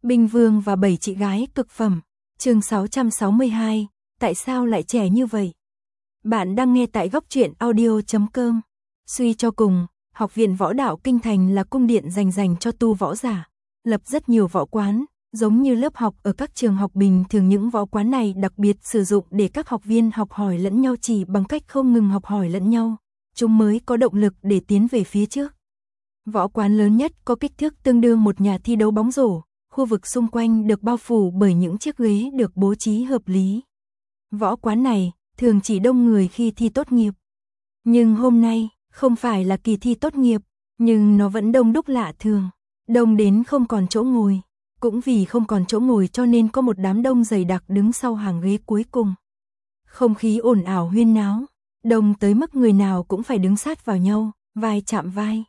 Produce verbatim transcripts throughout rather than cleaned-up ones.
Binh Vương và bảy chị gái cực phẩm. Chương sáu trăm sáu mươi hai, tại sao lại trẻ như vậy? Bạn đang nghe tại góc truyện audio chấm com. Suy cho cùng, Học viện Võ đạo Kinh Thành là cung điện dành dành cho tu võ giả, lập rất nhiều võ quán, giống như lớp học ở các trường học bình thường. Những võ quán này đặc biệt sử dụng để các học viên học hỏi lẫn nhau, chỉ bằng cách không ngừng học hỏi lẫn nhau, chúng mới có động lực để tiến về phía trước. Võ quán lớn nhất có kích thước tương đương một nhà thi đấu bóng rổ, khu vực xung quanh được bao phủ bởi những chiếc ghế được bố trí hợp lý. Võ quán này thường chỉ đông người khi thi tốt nghiệp. Nhưng hôm nay, không phải là kỳ thi tốt nghiệp, nhưng nó vẫn đông đúc lạ thường, đông đến không còn chỗ ngồi. Cũng vì không còn chỗ ngồi cho nên có một đám đông dày đặc đứng sau hàng ghế cuối cùng. Không khí ồn ào huyên náo, đông tới mức người nào cũng phải đứng sát vào nhau, vai chạm vai.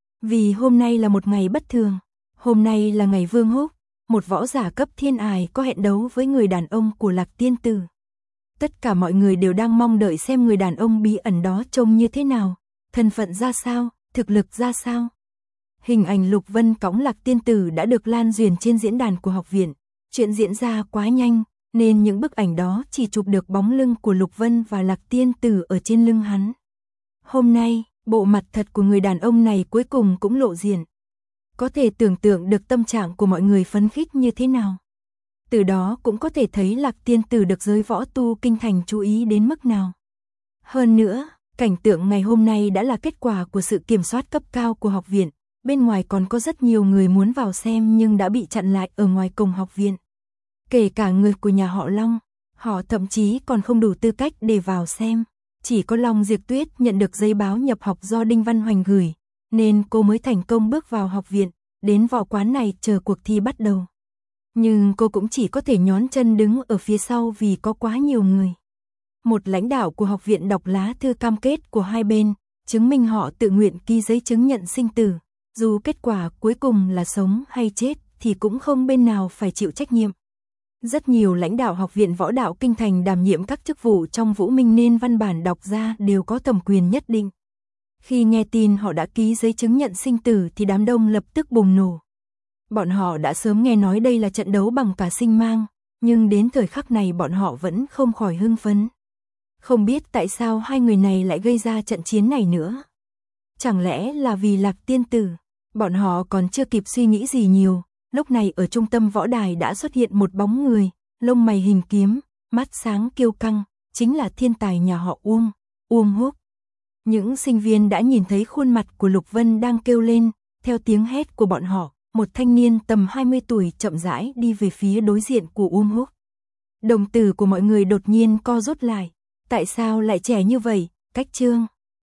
Vì hôm nay là một ngày bất thường, hôm nay là ngày Vương Húc, một võ giả cấp thiên ải có hẹn đấu với người đàn ông của Lạc Tiên Tử. Tất cả mọi người đều đang mong đợi xem người đàn ông bí ẩn đó trông như thế nào, thân phận ra sao, thực lực ra sao. Hình ảnh Lục Vân cõng Lạc Tiên Tử đã được lan truyền trên diễn đàn của học viện. Chuyện diễn ra quá nhanh, nên những bức ảnh đó chỉ chụp được bóng lưng của Lục Vân và Lạc Tiên Tử ở trên lưng hắn. Hôm nay, bộ mặt thật của người đàn ông này cuối cùng cũng lộ diện. Có thể tưởng tượng được tâm trạng của mọi người phấn khích như thế nào. Từ đó cũng có thể thấy Lạc Tiên Tử được giới võ tu kinh thành chú ý đến mức nào. Hơn nữa, cảnh tượng ngày hôm nay đã là kết quả của sự kiểm soát cấp cao của học viện. Bên ngoài còn có rất nhiều người muốn vào xem nhưng đã bị chặn lại ở ngoài cổng học viện. Kể cả người của nhà họ Long, họ thậm chí còn không đủ tư cách để vào xem. Chỉ có Long Diệp Tuyết nhận được giấy báo nhập học do Đinh Văn Hoành gửi, nên cô mới thành công bước vào học viện, đến võ quán này chờ cuộc thi bắt đầu. Nhưng cô cũng chỉ có thể nhón chân đứng ở phía sau vì có quá nhiều người. Một lãnh đạo của học viện đọc lá thư cam kết của hai bên, chứng minh họ tự nguyện ký giấy chứng nhận sinh tử. Dù kết quả cuối cùng là sống hay chết thì cũng không bên nào phải chịu trách nhiệm. Rất nhiều lãnh đạo học viện Võ đạo Kinh Thành đảm nhiệm các chức vụ trong Vũ Minh nên văn bản đọc ra đều có thẩm quyền nhất định. Khi nghe tin họ đã ký giấy chứng nhận sinh tử thì đám đông lập tức bùng nổ. Bọn họ đã sớm nghe nói đây là trận đấu bằng cả sinh mang, nhưng đến thời khắc này bọn họ vẫn không khỏi hưng phấn. Không biết tại sao hai người này lại gây ra trận chiến này nữa. Chẳng lẽ là vì Lạc Tiên Tử? Bọn họ còn chưa kịp suy nghĩ gì nhiều, lúc này ở trung tâm võ đài đã xuất hiện một bóng người, lông mày hình kiếm, mắt sáng kiêu căng, chính là thiên tài nhà họ Uông, Uông Húc. Những sinh viên đã nhìn thấy khuôn mặt của Lục Vân đang kêu lên, theo tiếng hét của bọn họ, một thanh niên tầm hai mươi tuổi chậm rãi đi về phía đối diện của Uông Húc. Đồng tử của mọi người đột nhiên co rút lại, tại sao lại trẻ như vậy? Cách Trương